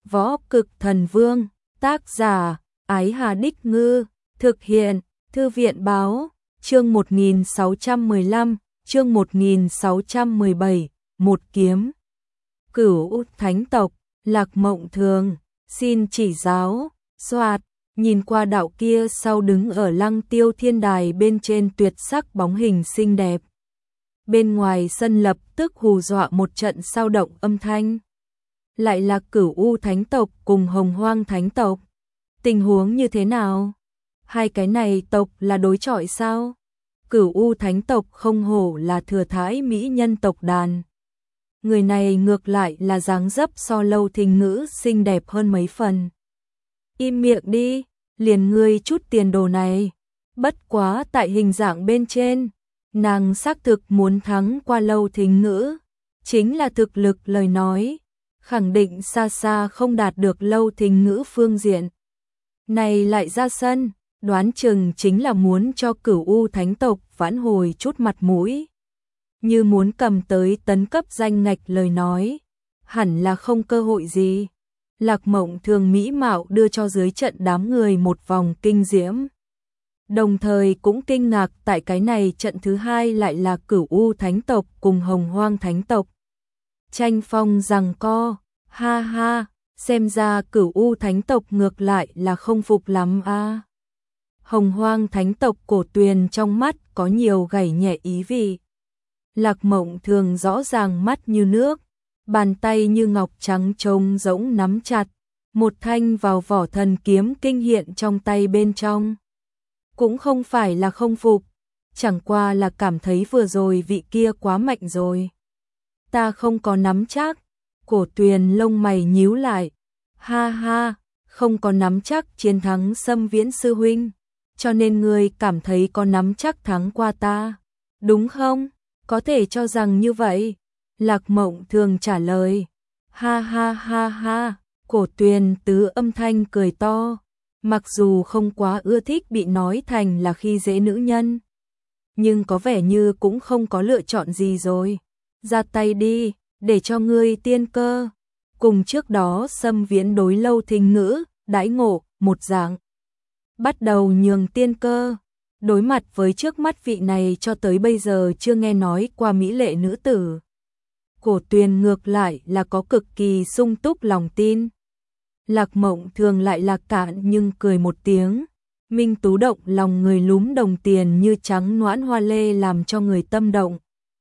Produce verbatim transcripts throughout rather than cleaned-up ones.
Võ Cực Thần Vương, tác giả, Ái Hà Đích Ngư, thực hiện, Thư viện Báo, chương một nghìn sáu trăm mười lăm, chương một nghìn sáu trăm mười bảy, một kiếm. Cửu Thánh Tộc, Lạc Mộng Thường, xin chỉ giáo, soạt, nhìn qua đạo kia sau đứng ở Lăng Tiêu Thiên Đài bên trên tuyệt sắc bóng hình xinh đẹp. Bên ngoài sân lập tức hù dọa một trận sao động âm thanh. Lại là Cửu U Thánh Tộc cùng Hồng Hoang Thánh Tộc. Tình huống như thế nào? Hai cái này tộc là đối chọi sao? Cửu U Thánh Tộc không hổ là thừa thái mỹ nhân tộc đàn. Người này ngược lại là dáng dấp so Lâu Thinh Ngữ xinh đẹp hơn mấy phần. Im miệng đi, liền ngươi chút tiền đồ này. Bất quá tại hình dạng bên trên, nàng xác thực muốn thắng qua Lâu Thinh Ngữ. Chính là thực lực lời nói, khẳng định xa xa không đạt được Lâu Thinh Ngữ phương diện. Này lại ra sân, đoán chừng chính là muốn cho Cửu U Thánh Tộc vãn hồi chút mặt mũi. Như muốn cầm tới tấn cấp danh ngạch lời nói, hẳn là không cơ hội gì. Lạc Mộng Thường mỹ mạo đưa cho dưới trận đám người một vòng kinh diễm. Đồng thời cũng kinh ngạc tại cái này trận thứ hai lại là Cửu U Thánh Tộc cùng Hồng Hoang Thánh Tộc. Tranh phong giằng co, ha ha, xem ra Cửu U Thánh Tộc ngược lại là không phục lắm a. À. Hồng Hoang Thánh Tộc Cổ Tuyền trong mắt có nhiều gảy nhẹ ý vị. Lạc Mộng Thường rõ ràng mắt như nước, bàn tay như ngọc trắng trông rỗng nắm chặt, một thanh vào vỏ thần kiếm kinh hiện trong tay bên trong. Cũng không phải là không phục, chẳng qua là cảm thấy vừa rồi vị kia quá mạnh rồi. Ta không có nắm chắc. Cổ Tuyền lông mày nhíu lại. Ha ha, không có nắm chắc chiến thắng Sâm Viễn sư huynh, cho nên ngươi cảm thấy có nắm chắc thắng qua ta, đúng không? Có thể cho rằng như vậy. Lạc Mộng Thường trả lời. Ha ha ha ha, Cổ Tuyền tứ âm thanh cười to. Mặc dù không quá ưa thích bị nói thành là khi dễ nữ nhân, nhưng có vẻ như cũng không có lựa chọn gì rồi. Ra tay đi, để cho ngươi tiên cơ. Cùng trước đó Sâm Viễn đối Lâu Thinh Ngữ, đãi ngộ, một dạng. Bắt đầu nhường tiên cơ. Đối mặt với trước mắt vị này cho tới bây giờ chưa nghe nói qua mỹ lệ nữ tử. Cổ Tuyền ngược lại là có cực kỳ sung túc lòng tin. Lạc Mộng Thường lại là cạn nhưng cười một tiếng. Minh tú động lòng người lúm đồng tiền như trắng noãn hoa lê làm cho người tâm động.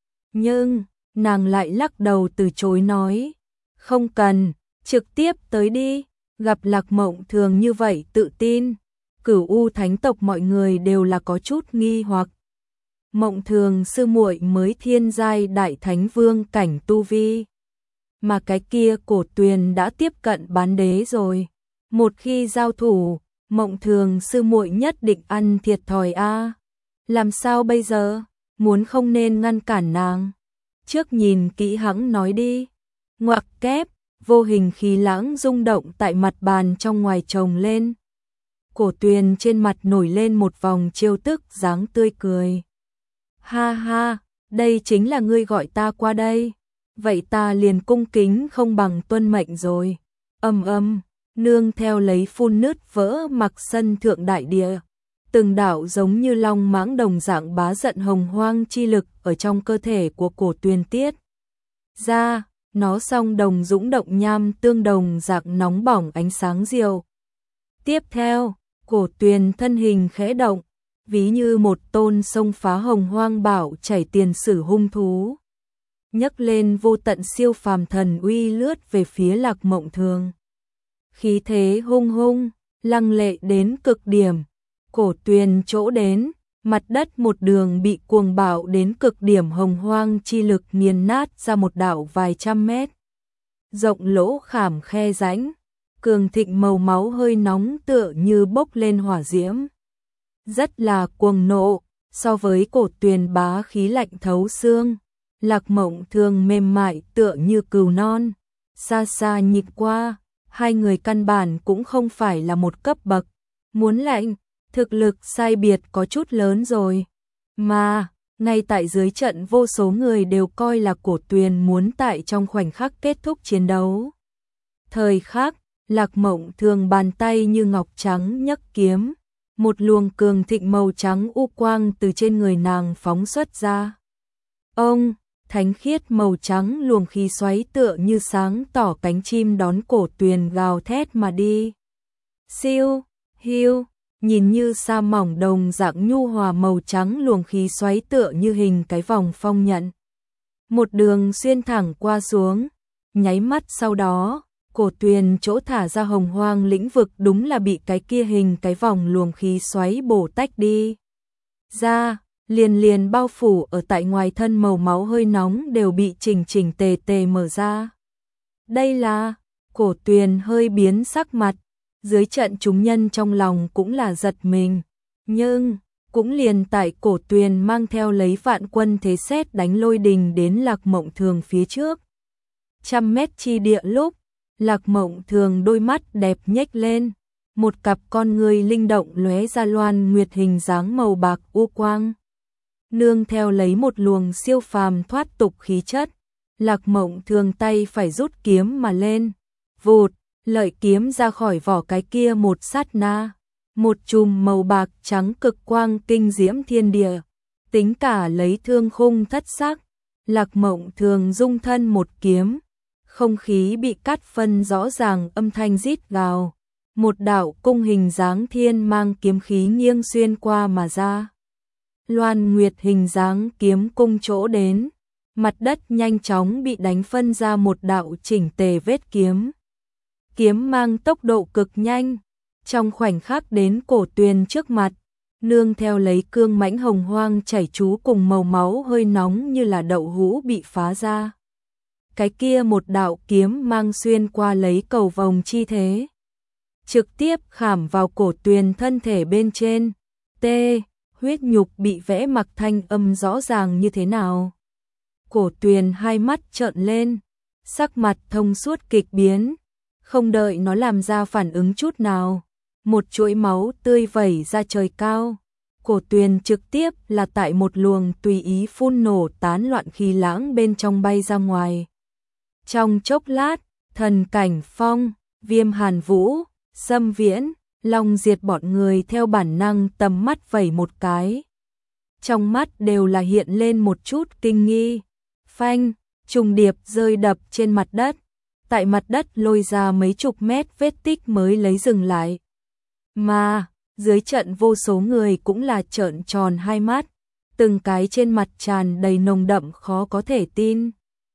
Nhưng, nàng lại lắc đầu từ chối nói. Không cần, trực tiếp tới đi. Gặp Lạc Mộng Thường như vậy tự tin, Cửu U Thánh Tộc mọi người đều là có chút nghi hoặc. Mộng Thường sư muội mới thiên giai đại thánh vương cảnh tu vi, mà cái kia Cổ Tuyền đã tiếp cận bán đế rồi. Một khi giao thủ, Mộng Thường sư muội nhất định ăn thiệt thòi a. À. Làm sao bây giờ? Muốn không nên ngăn cản nàng. Trước nhìn kỹ hãng nói đi. Ngoặc kép, vô hình khí lãng rung động tại mặt bàn trong ngoài chồng lên. Cổ Tuyền trên mặt nổi lên một vòng trêu tức dáng tươi cười. Ha ha, đây chính là ngươi gọi ta qua đây. Vậy ta liền cung kính không bằng tuân mệnh rồi. Âm âm, nương theo lấy phun nứt vỡ mặc sân thượng đại địa. Từng đạo giống như long mãng đồng dạng bá giận hồng hoang chi lực ở trong cơ thể của Cổ Tuyền tiết ra, nó song đồng dũng động nham tương đồng dạng nóng bỏng ánh sáng diệu. Tiếp theo, Cổ Tuyền thân hình khẽ động, ví như một tôn sông phá hồng hoang bảo chảy tiền sử hung thú. Nhấc lên vô tận siêu phàm thần uy lướt về phía Lạc Mộng Thường. Khí thế hung hung, lăng lệ đến cực điểm. Cổ Tuyền chỗ đến, mặt đất một đường bị cuồng bạo đến cực điểm hồng hoang chi lực nghiền nát ra một đạo vài trăm mét. Rộng lỗ khảm khe rãnh, cường thịnh màu máu hơi nóng tựa như bốc lên hỏa diễm. Rất là cuồng nộ, so với Cổ Tuyền bá khí lạnh thấu xương, Lạc Mộng Thường mềm mại tựa như cừu non. Xa xa nhìn qua, hai người căn bản cũng không phải là một cấp bậc. Muốn lạnh, thực lực sai biệt có chút lớn rồi. Mà, ngay tại dưới trận vô số người đều coi là Cổ Tuyền muốn tại trong khoảnh khắc kết thúc chiến đấu. Thời khắc, Lạc Mộng Thường bàn tay như ngọc trắng nhấc kiếm, một luồng cường thịnh màu trắng u quang từ trên người nàng phóng xuất ra. Ông, thánh khiết màu trắng luồng khí xoáy tựa như sáng tỏ cánh chim đón Cổ Tuyền gào thét mà đi. Siêu, hiu, nhìn như sa mỏng đồng dạng nhu hòa màu trắng luồng khí xoáy tựa như hình cái vòng phong nhận. Một đường xuyên thẳng qua xuống, nháy mắt sau đó, Cổ Tuyền chỗ thả ra hồng hoang lĩnh vực đúng là bị cái kia hình cái vòng luồng khí xoáy bổ tách đi. Ra, liền liền bao phủ ở tại ngoài thân màu máu hơi nóng đều bị chỉnh chỉnh tề tề mở ra. Đây là, Cổ Tuyền hơi biến sắc mặt, dưới trận chúng nhân trong lòng cũng là giật mình, nhưng cũng liền tại Cổ Tuyền mang theo lấy vạn quân thế sét đánh lôi đình đến Lạc Mộng Thường phía trước. Trăm mét chi địa lúc, Lạc Mộng Thường đôi mắt đẹp nhếch lên, một cặp con người linh động lóe ra loan nguyệt hình dáng màu bạc u quang. Nương theo lấy một luồng siêu phàm thoát tục khí chất, Lạc Mộng Thường tay phải rút kiếm mà lên, vụt, lợi kiếm ra khỏi vỏ cái kia một sát na, một chùm màu bạc trắng cực quang kinh diễm thiên địa, tính cả lấy thương khung thất sắc, Lạc Mộng Thường dung thân một kiếm, không khí bị cắt phân rõ ràng âm thanh rít gào, một đạo cung hình dáng thiên mang kiếm khí nghiêng xuyên qua mà ra. Loan nguyệt hình dáng kiếm cung chỗ đến, mặt đất nhanh chóng bị đánh phân ra một đạo chỉnh tề vết kiếm. Kiếm mang tốc độ cực nhanh, trong khoảnh khắc đến Cổ Tuyền trước mặt, nương theo lấy cương mãnh hồng hoang chảy trú cùng màu máu hơi nóng như là đậu hũ bị phá ra. Cái kia một đạo kiếm mang xuyên qua lấy cầu vồng chi thế, trực tiếp khảm vào Cổ Tuyền thân thể bên trên. Tê, huyết nhục bị vẽ mặc thanh âm rõ ràng như thế nào. Cổ Tuyền hai mắt trợn lên, sắc mặt thông suốt kịch biến, không đợi nó làm ra phản ứng chút nào, một chuỗi máu tươi vẩy ra trời cao. Cổ Tuyền trực tiếp là tại một luồng tùy ý phun nổ tán loạn khí lãng bên trong bay ra ngoài. Trong chốc lát, Thần Cảnh Phong, Viêm Hàn Vũ, Sâm Viễn, Long Diệt bọn người theo bản năng tầm mắt vẩy một cái. Trong mắt đều là hiện lên một chút kinh nghi. Phanh, trùng điệp rơi đập trên mặt đất. Tại mặt đất lôi ra mấy chục mét vết tích mới lấy dừng lại. Mà, dưới trận vô số người cũng là trợn tròn hai mắt. Từng cái trên mặt tràn đầy nồng đậm khó có thể tin.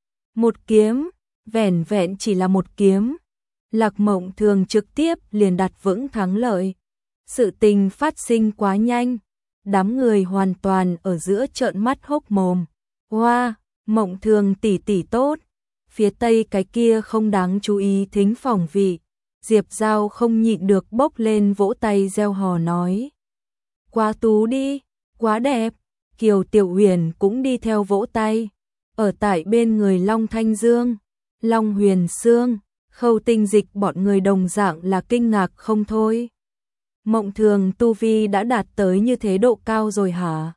Một kiếm, vẻn vẹn chỉ là một kiếm. Lạc Mộng Thường trực tiếp liền đặt vững thắng lợi. Sự tình phát sinh quá nhanh, đám người hoàn toàn ở giữa trợn mắt hốc mồm. Hoa, wow, Mộng Thường tỷ tỷ tốt. Phía tây cái kia không đáng chú ý thính phòng vị, Diệp Giao không nhịn được bốc lên vỗ tay reo hò nói. Quá tú đi, quá đẹp. Kiều Tiểu Huyền cũng đi theo vỗ tay. Ở tại bên người Long Thanh Dương, Long Huyền Sương, Khâu Tinh Dịch bọn người đồng dạng là kinh ngạc không thôi. Mộng Thường tu vi đã đạt tới như thế độ cao rồi hả?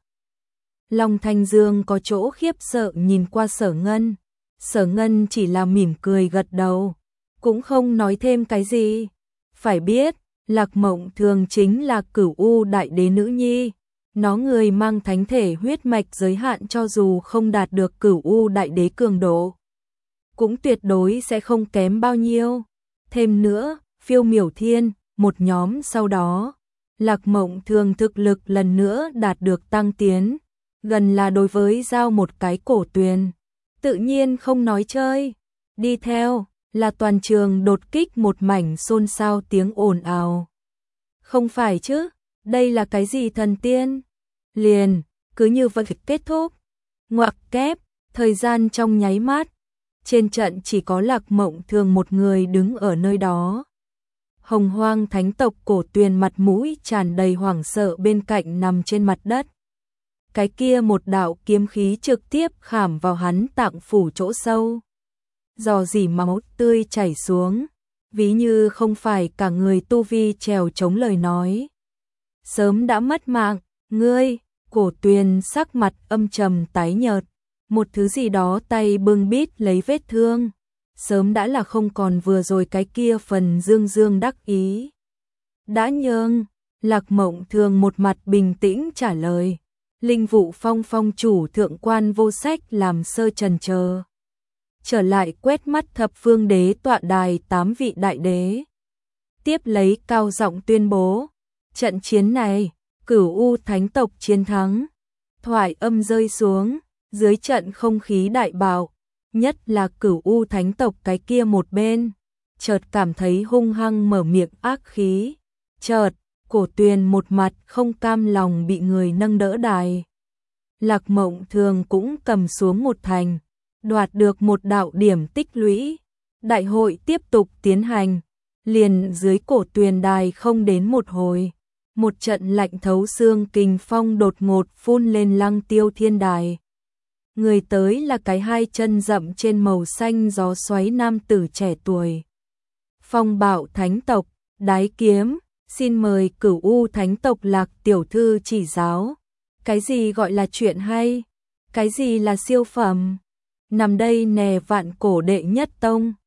Long Thanh Dương có chỗ khiếp sợ nhìn qua Sở Ngân. Sở Ngân chỉ là mỉm cười gật đầu, cũng không nói thêm cái gì. Phải biết, Lạc Mộng Thường chính là Cửu U Đại Đế nữ nhi. Nó người mang thánh thể huyết mạch giới hạn cho dù không đạt được Cửu U Đại Đế cường độ, cũng tuyệt đối sẽ không kém bao nhiêu. Thêm nữa, Phiêu Miểu Thiên, một nhóm sau đó, Lạc Mộng Thường thực lực lần nữa đạt được tăng tiến, gần là đối với giao một cái Cổ Tuyền. Tự nhiên không nói chơi. Đi theo, là toàn trường đột kích một mảnh xôn xao tiếng ồn ào. Không phải chứ, đây là cái gì thần tiên? Liền, cứ như vậy kết thúc. Ngoặc kép, thời gian trong nháy mắt. Trên trận chỉ có Lạc Mộng Thường một người đứng ở nơi đó. Hồng Hoang thánh tộc Cổ Tuyền mặt mũi tràn đầy hoảng sợ bên cạnh nằm trên mặt đất. Cái kia một đạo kiếm khí trực tiếp khảm vào hắn tạng phủ chỗ sâu. Dò dỉ máu tươi chảy xuống, ví như không phải cả người tu vi trèo chống lời nói. Sớm đã mất mạng, ngươi. Cổ Tuyền sắc mặt âm trầm tái nhợt, một thứ gì đó tay bưng bít lấy vết thương. sớm đã là không còn vừa rồi cái kia phần dương dương đắc ý. Đã nhường, Lạc Mộng Thường một mặt bình tĩnh trả lời. Linh Vụ Phong phong chủ thượng quan vô sách làm sơ trần chờ. Trở lại quét mắt thập phương đế tọa đài tám vị đại đế. Tiếp lấy cao giọng tuyên bố. Trận chiến này, Cửu U Thánh tộc chiến thắng. Thoại âm rơi xuống, dưới trận không khí đại bạo. Nhất là Cửu U Thánh tộc cái kia một bên. Chợt cảm thấy hung hăng mở miệng ác khí. Chợt, Cổ Tuyền một mặt không cam lòng bị người nâng đỡ đài. Lạc Mộng Thường cũng cầm xuống một thành, đoạt được một đạo điểm tích lũy. Đại hội tiếp tục tiến hành, liền dưới Cổ Tuyền đài không đến một hồi. Một trận lạnh thấu xương kình phong đột ngột phun lên Lăng Tiêu Thiên đài. Người tới là cái hai chân rậm trên màu xanh gió xoáy nam tử trẻ tuổi. Phong Bạo Thánh tộc, Đái Kiếm, xin mời Cửu U Thánh tộc Lạc tiểu thư chỉ giáo. Cái gì gọi là chuyện hay? Cái gì là siêu phẩm? Nằm đây nè vạn cổ đệ nhất tông.